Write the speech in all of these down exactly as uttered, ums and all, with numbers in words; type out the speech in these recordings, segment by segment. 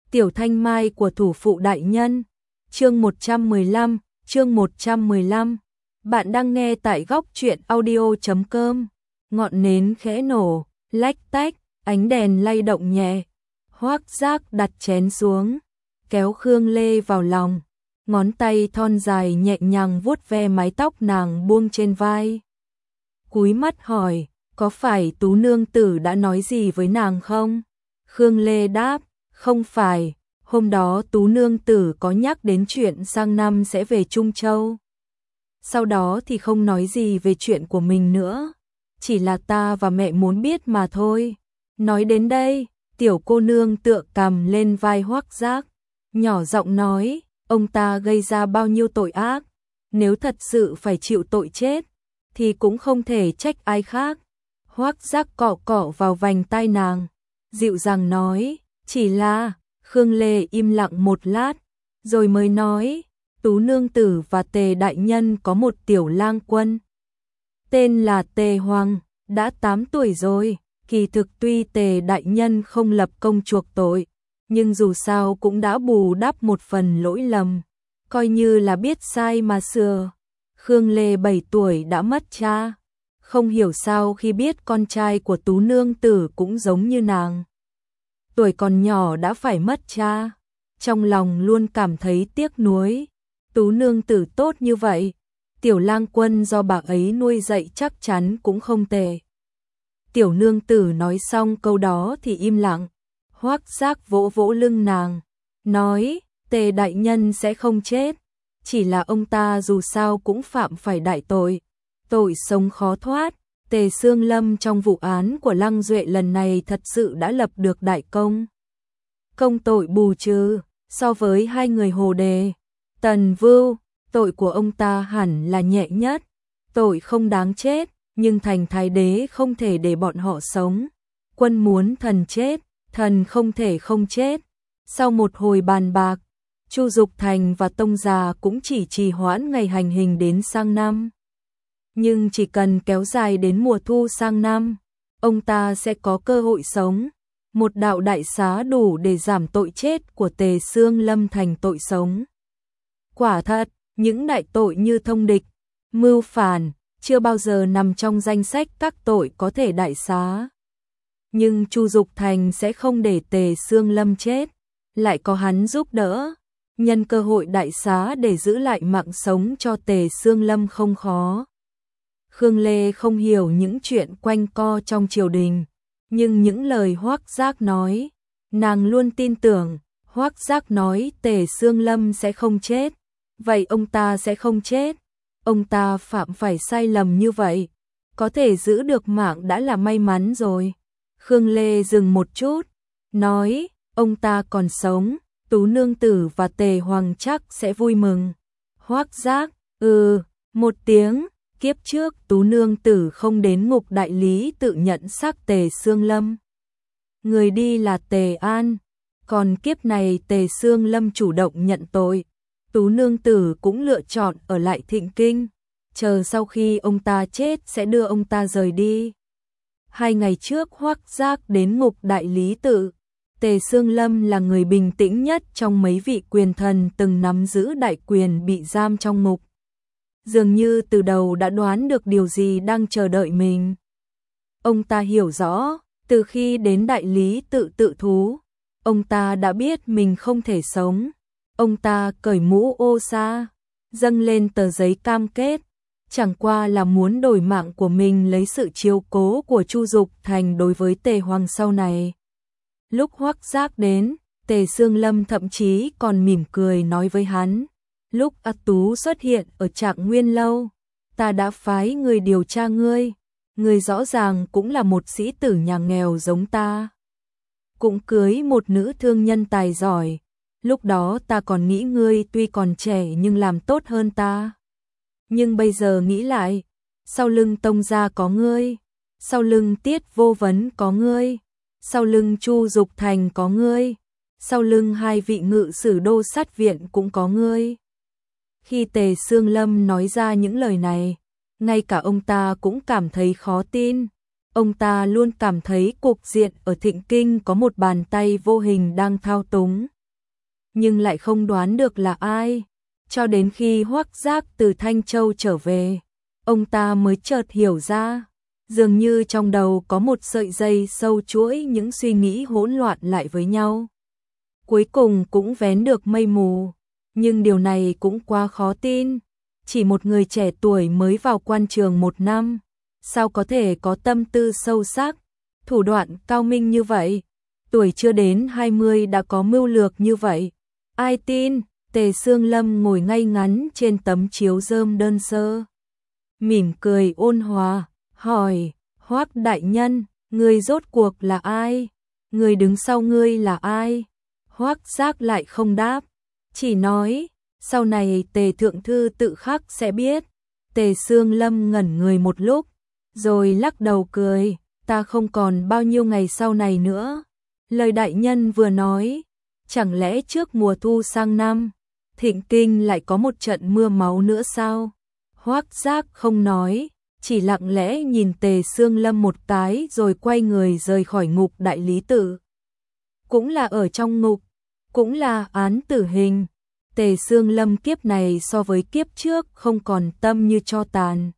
Tiểu Thanh Mai của thủ phụ đại nhân. Chương một trăm mười lăm, chương một trăm mười lăm. Bạn đang nghe tại góc truyện audio chấm com. Ngọn nến khẽ nổ, lách tách, ánh đèn lay động nhẹ. Hoắc Giác đặt chén xuống, kéo Khương Lê vào lòng, ngón tay thon dài nhẹ nhàng vuốt ve mái tóc nàng buông trên vai. Cúi mắt hỏi, có phải Tú nương tử đã nói gì với nàng không? Khương Lê đáp, không phải, hôm đó Tú nương tử có nhắc đến chuyện sang năm sẽ về Trung Châu. Sau đó thì không nói gì về chuyện của mình nữa, chỉ là ta và mẹ muốn biết mà thôi. Nói đến đây, tiểu cô nương tựa cằm lên vai Hoắc Giác, nhỏ giọng nói, ông ta gây ra bao nhiêu tội ác, nếu thật sự phải chịu tội chết, thì cũng không thể trách ai khác. Hoắc Giác cọ cọ vào vành tai nàng, dịu dàng nói, chỉ là, Khương Lê im lặng một lát, rồi mới nói, Tú nương tử và Tề đại nhân có một tiểu lang quân, tên là Tề Hoàng, đã tám tuổi rồi. Kỳ thực tuy Tề đại nhân không lập công chuộc tội, nhưng dù sao cũng đã bù đắp một phần lỗi lầm, coi như là biết sai mà sửa. Khương Lê bảy tuổi đã mất cha, không hiểu sao khi biết con trai của Tú nương tử cũng giống như nàng, tuổi còn nhỏ đã phải mất cha, trong lòng luôn cảm thấy tiếc nuối. Tú nương tử tốt như vậy, tiểu lang quân do bà ấy nuôi dạy chắc chắn cũng không tệ. Tiểu nương tử nói xong câu đó thì im lặng. Hoắc Giác vỗ vỗ lưng nàng, nói, Tề đại nhân sẽ không chết, chỉ là ông ta dù sao cũng phạm phải đại tội, tội sống khó thoát. Tề Sương Lâm trong vụ án của Lăng Duệ lần này thật sự đã lập được đại công. Công tội bù trừ, so với hai người Hồ Đề, Tần Vưu, tội của ông ta hẳn là nhẹ nhất, tội không đáng chết. Nhưng thành thái đế không thể để bọn họ sống. Quân muốn thần chết, thần không thể không chết. Sau một hồi bàn bạc, Chu Dục Thành và Tông Già cũng chỉ trì hoãn ngày hành hình đến sang năm. Nhưng chỉ cần kéo dài đến mùa thu sang năm, ông ta sẽ có cơ hội sống. Một đạo đại xá đủ để giảm tội chết của Tề Sương Lâm thành tội sống. Quả thật, những đại tội như thông địch, mưu phản, chưa bao giờ nằm trong danh sách các tội có thể đại xá. Nhưng Chu Dục Thành sẽ không để Tề Sương Lâm chết, lại có hắn giúp đỡ, nhân cơ hội đại xá để giữ lại mạng sống cho Tề Sương Lâm không khó. Khương Lê không hiểu những chuyện quanh co trong triều đình, nhưng những lời Hoắc Giác nói, nàng luôn tin tưởng. Hoắc Giác nói Tề Sương Lâm sẽ không chết, vậy ông ta sẽ không chết. Ông ta phạm phải sai lầm như vậy, có thể giữ được mạng đã là may mắn rồi. Khương Lê dừng một chút, nói, ông ta còn sống, Tú nương tử và Tề Hoàng chắc sẽ vui mừng. Hoắc Giác, ừ, một tiếng, kiếp trước Tú nương tử không đến ngục đại lý tự nhận xác Tề Sương Lâm. Người đi là Tề An, còn kiếp này Tề Sương Lâm chủ động nhận tội. Tú nương tử cũng lựa chọn ở lại Thịnh Kinh, chờ sau khi ông ta chết sẽ đưa ông ta rời đi. Hai ngày trước Hoắc Giác đến ngục đại lý tự, Tề Sương Lâm là người bình tĩnh nhất trong mấy vị quyền thần từng nắm giữ đại quyền bị giam trong ngục. Dường như từ đầu đã đoán được điều gì đang chờ đợi mình. Ông ta hiểu rõ, từ khi đến đại lý tự tự thú, ông ta đã biết mình không thể sống. Ông ta cởi mũ ô sa, dâng lên tờ giấy cam kết, chẳng qua là muốn đổi mạng của mình lấy sự chiếu cố của Chu Dục Thành đối với Tề Hoàng sau này. Lúc Hoắc Giác đến, Tề Sương Lâm thậm chí còn mỉm cười nói với hắn, lúc A Tú xuất hiện ở Trạng Nguyên lâu, ta đã phái người điều tra ngươi, ngươi rõ ràng cũng là một sĩ tử nhà nghèo giống ta, cũng cưới một nữ thương nhân tài giỏi. Lúc đó ta còn nghĩ ngươi tuy còn trẻ nhưng làm tốt hơn ta. Nhưng bây giờ nghĩ lại, sau lưng Tông gia có ngươi, sau lưng Tiết Vô Vấn có ngươi, sau lưng Chu Dục Thành có ngươi, sau lưng hai vị ngự sử đô sát viện cũng có ngươi. Khi Tề Sương Lâm nói ra những lời này, ngay cả ông ta cũng cảm thấy khó tin. Ông ta luôn cảm thấy cục diện ở Thịnh Kinh có một bàn tay vô hình đang thao túng. nhưng lại không đoán được là ai. Cho đến khi Hoắc Giác từ Thanh Châu trở về, ông ta mới chợt hiểu ra, dường như trong đầu có một sợi dây sâu chuỗi những suy nghĩ hỗn loạn lại với nhau. Cuối cùng cũng vén được mây mù, nhưng điều này cũng quá khó tin. Chỉ một người trẻ tuổi mới vào quan trường một năm, sao có thể có tâm tư sâu sắc, thủ đoạn cao minh như vậy? Tuổi chưa đến hai mươi đã có mưu lược như vậy. Ai tin? Tề Sương Lâm ngồi ngay ngắn trên tấm chiếu rơm đơn sơ, mỉm cười ôn hòa, hỏi, Hoắc đại nhân, ngươi rốt cuộc là ai? Người đứng sau ngươi là ai? Hoắc Giác lại không đáp, chỉ nói, sau này Tề thượng thư tự khắc sẽ biết. Tề Sương Lâm ngẩn người một lúc, rồi lắc đầu cười, ta không còn bao nhiêu ngày sau này nữa. Lời đại nhân vừa nói, chẳng lẽ trước mùa thu sang năm, Thịnh Kinh lại có một trận mưa máu nữa sao? Hoắc Giác không nói, chỉ lặng lẽ nhìn Tề Sương Lâm một cái rồi quay người rời khỏi ngục đại lý tự. Cũng là ở trong ngục, cũng là án tử hình. Tề Sương Lâm kiếp này so với kiếp trước không còn tâm như tro tàn.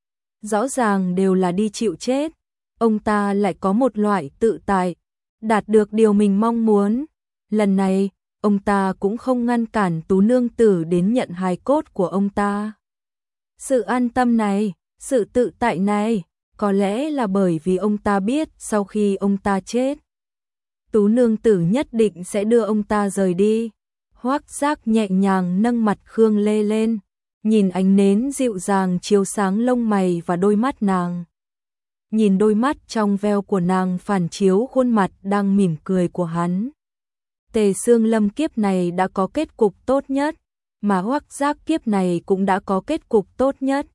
Rõ ràng đều là đi chịu chết, ông ta lại có một loại tự tại, đạt được điều mình mong muốn. Lần này, ông ta cũng không ngăn cản Tú nương tử đến nhận hài cốt của ông ta. Sự an tâm này, sự tự tại này, có lẽ là bởi vì ông ta biết sau khi ông ta chết, Tú nương tử nhất định sẽ đưa ông ta rời đi. Hoắc Giác nhẹ nhàng nâng mặt Khương Lê lên, nhìn ánh nến dịu dàng chiếu sáng lông mày và đôi mắt nàng. Nhìn đôi mắt trong veo của nàng phản chiếu khuôn mặt đang mỉm cười của hắn. Tề Sương Lâm kiếp này đã có kết cục tốt nhất, mà Hoắc Giác kiếp này cũng đã có kết cục tốt nhất.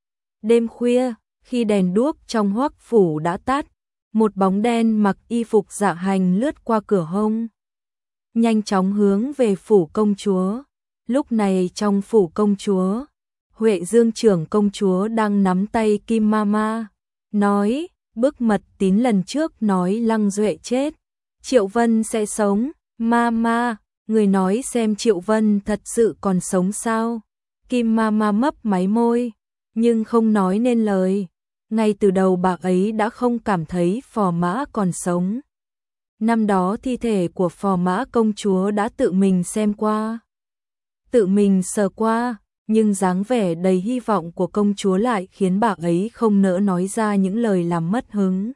Đêm khuya, khi đèn đuốc trong Hoắc phủ đã tắt, một bóng đen mặc y phục dạ hành lướt qua cửa hông, nhanh chóng hướng về phủ công chúa. Lúc này trong phủ công chúa, Huệ Dương trưởng công chúa đang nắm tay Kim Mama, nói, bức mật tín lần trước nói Lăng Duệ chết, Triệu Vân sẽ sống. Mama, người nói xem Triệu Vân thật sự còn sống sao? Kim Mama mấp máy môi, nhưng không nói nên lời. Ngay từ đầu bà ấy đã không cảm thấy Phò Mã còn sống. Năm đó thi thể của Phò Mã công chúa đã tự mình xem qua, tự mình sờ qua, nhưng dáng vẻ đầy hy vọng của công chúa lại khiến bà ấy không nỡ nói ra những lời làm mất hứng.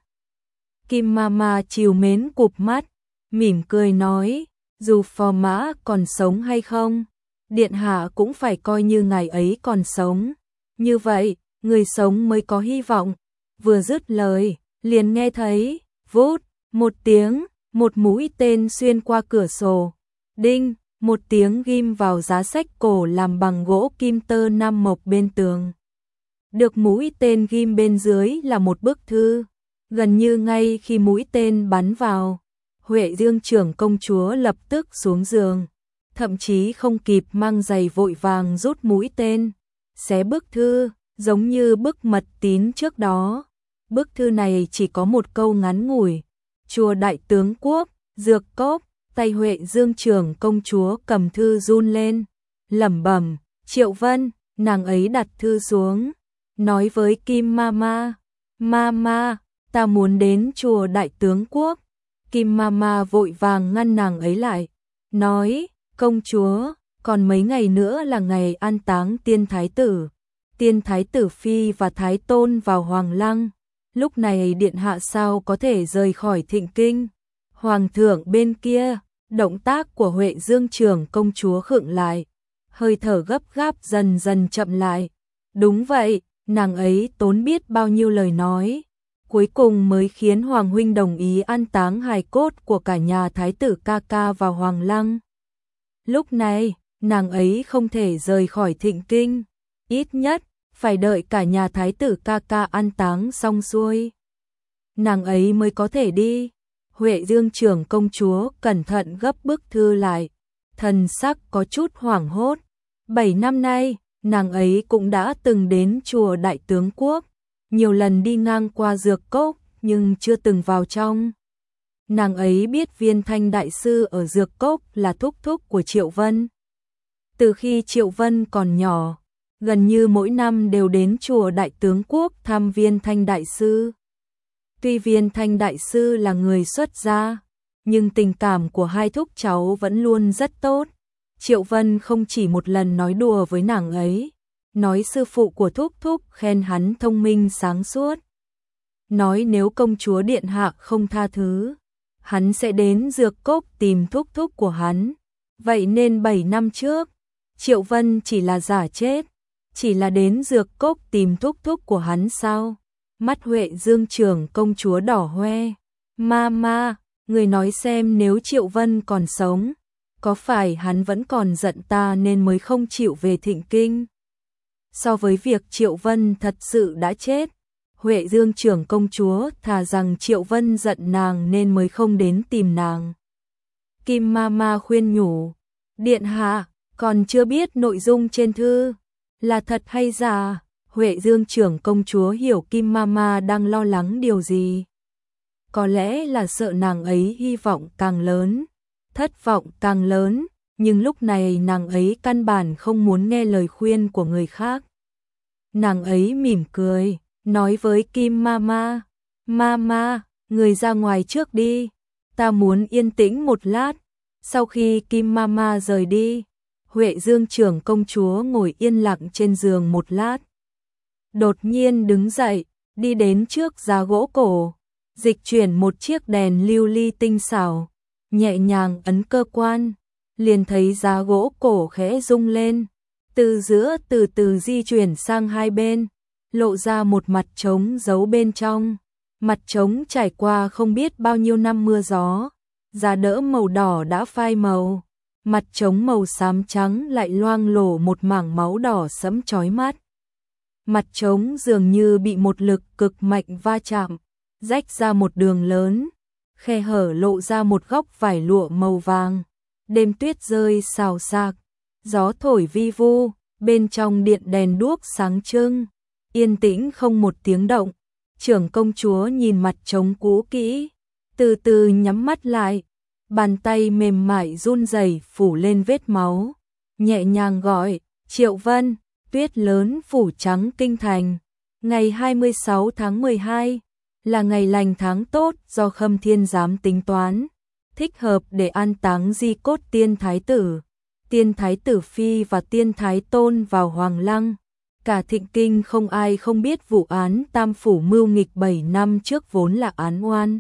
Kim Mama trìu mến cụp mắt, mỉm cười nói, dù Phò Mã còn sống hay không, điện hạ cũng phải coi như ngài ấy còn sống. Như vậy, người sống mới có hy vọng. Vừa dứt lời, liền nghe thấy, vút, một tiếng, một mũi tên xuyên qua cửa sổ. Đinh, một tiếng ghim vào giá sách cổ làm bằng gỗ kim tơ nam mộc bên tường. Được mũi tên ghim bên dưới là một bức thư. Gần như ngay khi mũi tên bắn vào, Huệ Dương trưởng công chúa lập tức xuống giường, thậm chí không kịp mang giày vội vàng rút mũi tên, xé bức thư, giống như bức mật tín trước đó. Bức thư này chỉ có một câu ngắn ngủi, chùa đại tướng quốc, dược cốc. Tay Huệ Dương trưởng công chúa cầm thư run lên, lẩm bẩm, Triệu Vân. Nàng ấy đặt thư xuống, nói với Kim Mama, Mama, ta muốn đến chùa đại tướng quốc. Kim Mama vội vàng ngăn nàng ấy lại, nói, công chúa, còn mấy ngày nữa là ngày an táng tiên thái tử. Tiên thái tử phi và thái tôn vào Hoàng Lăng, lúc này điện hạ sao có thể rời khỏi Thịnh Kinh. Hoàng thượng bên kia, động tác của Huệ Dương trưởng công chúa khựng lại, hơi thở gấp gáp dần dần chậm lại. Đúng vậy, nàng ấy tốn biết bao nhiêu lời nói, cuối cùng mới khiến Hoàng huynh đồng ý an táng hài cốt của cả nhà thái tử ca ca vào Hoàng Lăng. Lúc này, nàng ấy không thể rời khỏi Thịnh Kinh, ít nhất phải đợi cả nhà thái tử ca ca an táng xong xuôi, nàng ấy mới có thể đi. Huệ Dương trưởng công chúa cẩn thận gấp bức thư lại, thần sắc có chút hoảng hốt. Bảy năm nay, nàng ấy cũng đã từng đến chùa đại tướng quốc, nhiều lần đi ngang qua dược cốc nhưng chưa từng vào trong. Nàng ấy biết Viên Thanh đại sư ở Dược Cốc là thúc thúc của Triệu Vân. Từ khi Triệu Vân còn nhỏ, gần như mỗi năm đều đến chùa Đại Tướng Quốc thăm Viên Thanh đại sư. Tuy Viên Thanh đại sư là người xuất gia, nhưng tình cảm của hai thúc cháu vẫn luôn rất tốt. Triệu Vân không chỉ một lần nói đùa với nàng ấy, nói sư phụ của thúc thúc khen hắn thông minh sáng suốt. Nói nếu công chúa điện hạ không tha thứ, hắn sẽ đến Dược Cốc tìm thúc thúc của hắn. Vậy nên bảy năm trước, Triệu Vân chỉ là giả chết, chỉ là đến Dược Cốc tìm thúc thúc của hắn sao? Mắt Huệ Dương trưởng công chúa đỏ hoe. Mama, người nói xem nếu Triệu Vân còn sống, có phải hắn vẫn còn giận ta nên mới không chịu về Thịnh Kinh? So với việc Triệu Vân thật sự đã chết, Huệ Dương trưởng công chúa thà rằng Triệu Vân giận nàng nên mới không đến tìm nàng. Kim Mama khuyên nhủ, điện hạ, còn chưa biết nội dung trên thư là thật hay giả. Huệ Dương trưởng công chúa hiểu Kim Mama đang lo lắng điều gì. Có lẽ là sợ nàng ấy hy vọng càng lớn, thất vọng càng lớn, nhưng lúc này nàng ấy căn bản không muốn nghe lời khuyên của người khác. Nàng ấy mỉm cười, nói với Kim Mama, Mama, người ra ngoài trước đi, ta muốn yên tĩnh một lát. Sau khi Kim Mama rời đi, Huệ Dương trưởng công chúa ngồi yên lặng trên giường một lát. Đột nhiên đứng dậy, đi đến trước giá gỗ cổ, dịch chuyển một chiếc đèn lưu ly tinh xảo, nhẹ nhàng ấn cơ quan, liền thấy giá gỗ cổ khẽ rung lên, từ giữa từ từ di chuyển sang hai bên, lộ ra một mặt trống giấu bên trong. Mặt trống trải qua không biết bao nhiêu năm mưa gió, giá đỡ màu đỏ đã phai màu, mặt trống màu xám trắng lại loang lổ một mảng máu đỏ sẫm chói mắt. Mặt trống dường như bị một lực cực mạnh va chạm, rách ra một đường lớn, khe hở lộ ra một góc vải lụa màu vàng. Đêm tuyết rơi xào xạc, gió thổi vi vu, bên trong điện đèn đuốc sáng trưng, yên tĩnh không một tiếng động. Trưởng công chúa nhìn mặt trống cũ kỹ, từ từ nhắm mắt lại, bàn tay mềm mại run rẩy phủ lên vết máu, nhẹ nhàng gọi, Triệu Vân. Tuyết lớn phủ trắng kinh thành. Ngày hai mươi sáu tháng mười hai là ngày lành tháng tốt do Khâm Thiên giám tính toán, thích hợp để an táng di cốt tiên thái tử, tiên thái tử phi và tiên thái tôn vào Hoàng Lăng. Cả Thịnh Kinh không ai không biết vụ án Tam phủ mưu nghịch bảy năm trước vốn là án oan.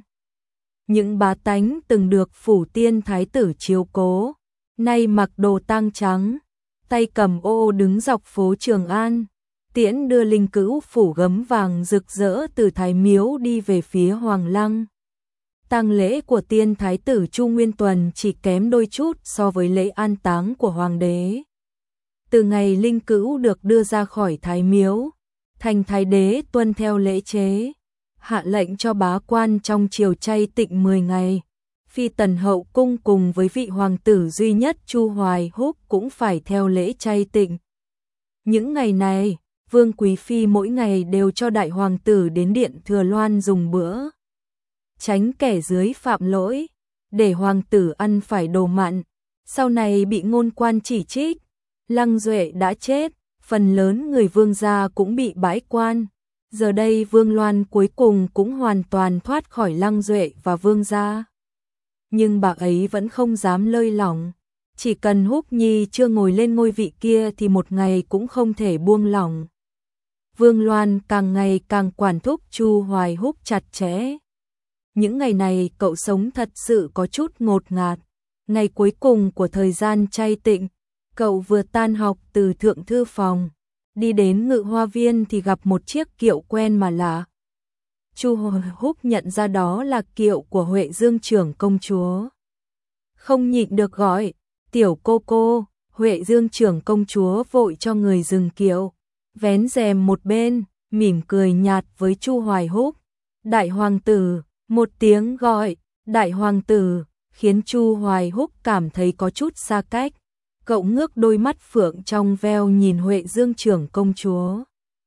Những bá tánh từng được phủ tiên thái tử chiếu cố, nay mặc đồ tang trắng, tay cầm ô đứng dọc phố Trường An, tiễn đưa linh cữu phủ gấm vàng rực rỡ từ Thái Miếu đi về phía Hoàng Lăng. Tang lễ của tiên thái tử Chu Nguyên Tuần chỉ kém đôi chút so với lễ an táng của hoàng đế. Từ ngày linh cữu được đưa ra khỏi Thái Miếu, thành thái đế tuân theo lễ chế, hạ lệnh cho bá quan trong triều chay tịnh mười ngày. Phi tần hậu cung cùng với vị hoàng tử duy nhất Chu Hoài Húc cũng phải theo lễ chay tịnh. Những ngày này, Vương Quý Phi mỗi ngày đều cho đại hoàng tử đến điện Thừa Loan dùng bữa, tránh kẻ dưới phạm lỗi, để hoàng tử ăn phải đồ mặn. Sau này bị ngôn quan chỉ trích, Lăng Duệ đã chết, phần lớn người Vương gia cũng bị bãi quan. Giờ đây Vương Loan cuối cùng cũng hoàn toàn thoát khỏi Lăng Duệ và Vương gia. Nhưng bà ấy vẫn không dám lơi lỏng, chỉ cần Húc Nhi chưa ngồi lên ngôi vị kia thì một ngày cũng không thể buông lỏng. Vương Loan càng ngày càng quản thúc Chu Hoài Húc chặt chẽ. Những ngày này cậu sống thật sự có chút ngột ngạt. Ngày cuối cùng của thời gian chay tịnh, cậu vừa tan học từ thượng thư phòng, đi đến Ngự Hoa Viên thì gặp một chiếc kiệu quen mà lạ. Chu Hoài Húc nhận ra đó là kiệu của Huệ Dương trưởng công chúa. Không nhịn được gọi, tiểu cô cô. Huệ Dương trưởng công chúa vội cho người dừng kiệu, vén rèm một bên, mỉm cười nhạt với Chu Hoài Húc. Đại hoàng tử, một tiếng gọi, đại hoàng tử, khiến Chu Hoài Húc cảm thấy có chút xa cách. Cậu ngước đôi mắt phượng trong veo nhìn Huệ Dương trưởng công chúa.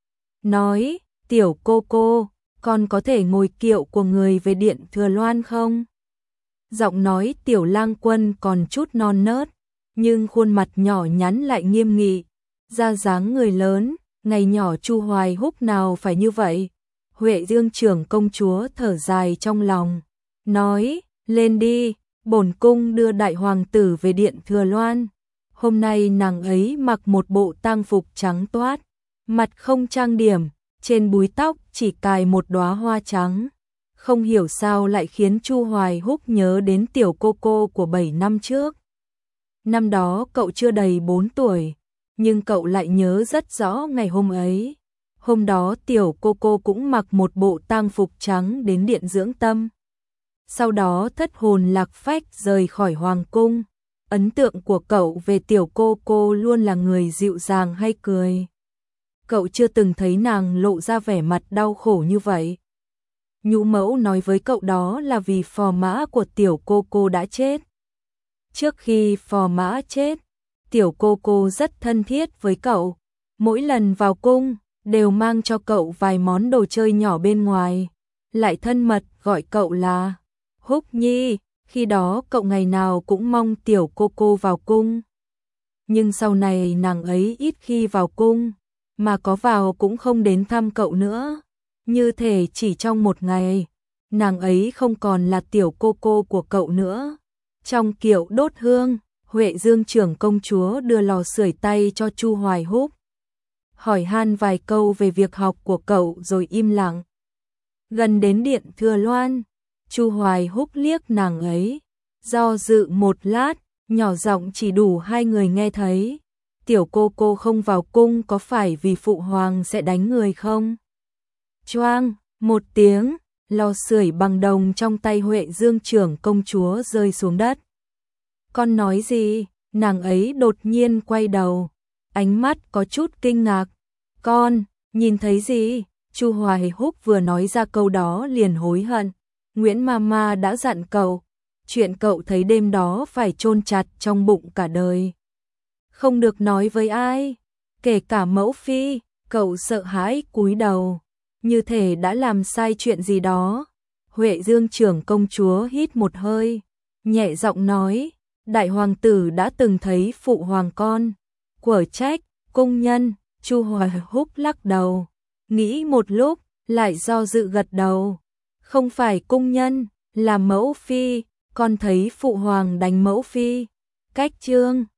Nói, tiểu cô cô, con có thể ngồi kiệu của người về điện Thừa Loan không? Giọng nói Tiểu Lang Quân còn chút non nớt, nhưng khuôn mặt nhỏ nhắn lại nghiêm nghị, ra dáng người lớn, ngày nhỏ Chu Hoài Húc nào phải như vậy. Huệ Dương trưởng công chúa thở dài trong lòng, nói, lên đi, bổn cung đưa đại hoàng tử về điện Thừa Loan. Hôm nay nàng ấy mặc một bộ tang phục trắng toát, mặt không trang điểm, trên búi tóc chỉ cài một đóa hoa trắng. Không hiểu sao lại khiến Chu Hoài Húc nhớ đến tiểu cô cô của bảy năm trước. Năm đó cậu chưa đầy bốn tuổi, nhưng cậu lại nhớ rất rõ ngày hôm ấy. Hôm đó tiểu cô cô cũng mặc một bộ tang phục trắng đến điện dưỡng tâm. Sau đó thất hồn lạc phách rời khỏi hoàng cung. Ấn tượng của cậu về tiểu cô cô luôn là người dịu dàng hay cười. Cậu chưa từng thấy nàng lộ ra vẻ mặt đau khổ như vậy. Nhũ mẫu nói với cậu đó là vì phò mã của tiểu cô cô đã chết. Trước khi phò mã chết, tiểu cô cô rất thân thiết với cậu. Mỗi lần vào cung, đều mang cho cậu vài món đồ chơi nhỏ bên ngoài. Lại thân mật gọi cậu là Húc Nhi. Khi đó cậu ngày nào cũng mong tiểu cô cô vào cung. Nhưng sau này nàng ấy ít khi vào cung, mà có vào cũng không đến thăm cậu nữa. Như thể chỉ trong một ngày, nàng ấy không còn là tiểu cô cô của cậu nữa. Trong kiệu đốt hương, Huệ Dương trưởng công chúa đưa lò sưởi tay cho Chu Hoài Húc. Hỏi han vài câu về việc học của cậu rồi im lặng. Gần đến điện Thừa Loan, Chu Hoài Húc liếc nàng ấy, do dự một lát, nhỏ giọng chỉ đủ hai người nghe thấy. Tiểu cô cô không vào cung có phải vì phụ hoàng sẽ đánh người không? Choang, một tiếng, lò sưởi bằng đồng trong tay Huệ Dương trưởng công chúa rơi xuống đất. Con nói gì? Nàng ấy đột nhiên quay đầu, ánh mắt có chút kinh ngạc. Con, nhìn thấy gì? Chu Hoài Húc vừa nói ra câu đó liền hối hận. Nguyễn Mama đã dặn cậu, chuyện cậu thấy đêm đó phải chôn chặt trong bụng cả đời. Không được nói với ai, kể cả mẫu phi. Cậu sợ hãi cúi đầu, như thể đã làm sai chuyện gì đó. Huệ Dương trưởng công chúa hít một hơi, nhẹ giọng nói, đại hoàng tử đã từng thấy phụ hoàng con. Quở trách, cung nhân. Chu Hoài Húc lắc đầu, nghĩ một lúc, lại do dự gật đầu. Không phải cung nhân, là mẫu phi, con thấy phụ hoàng đánh mẫu phi. Cách chương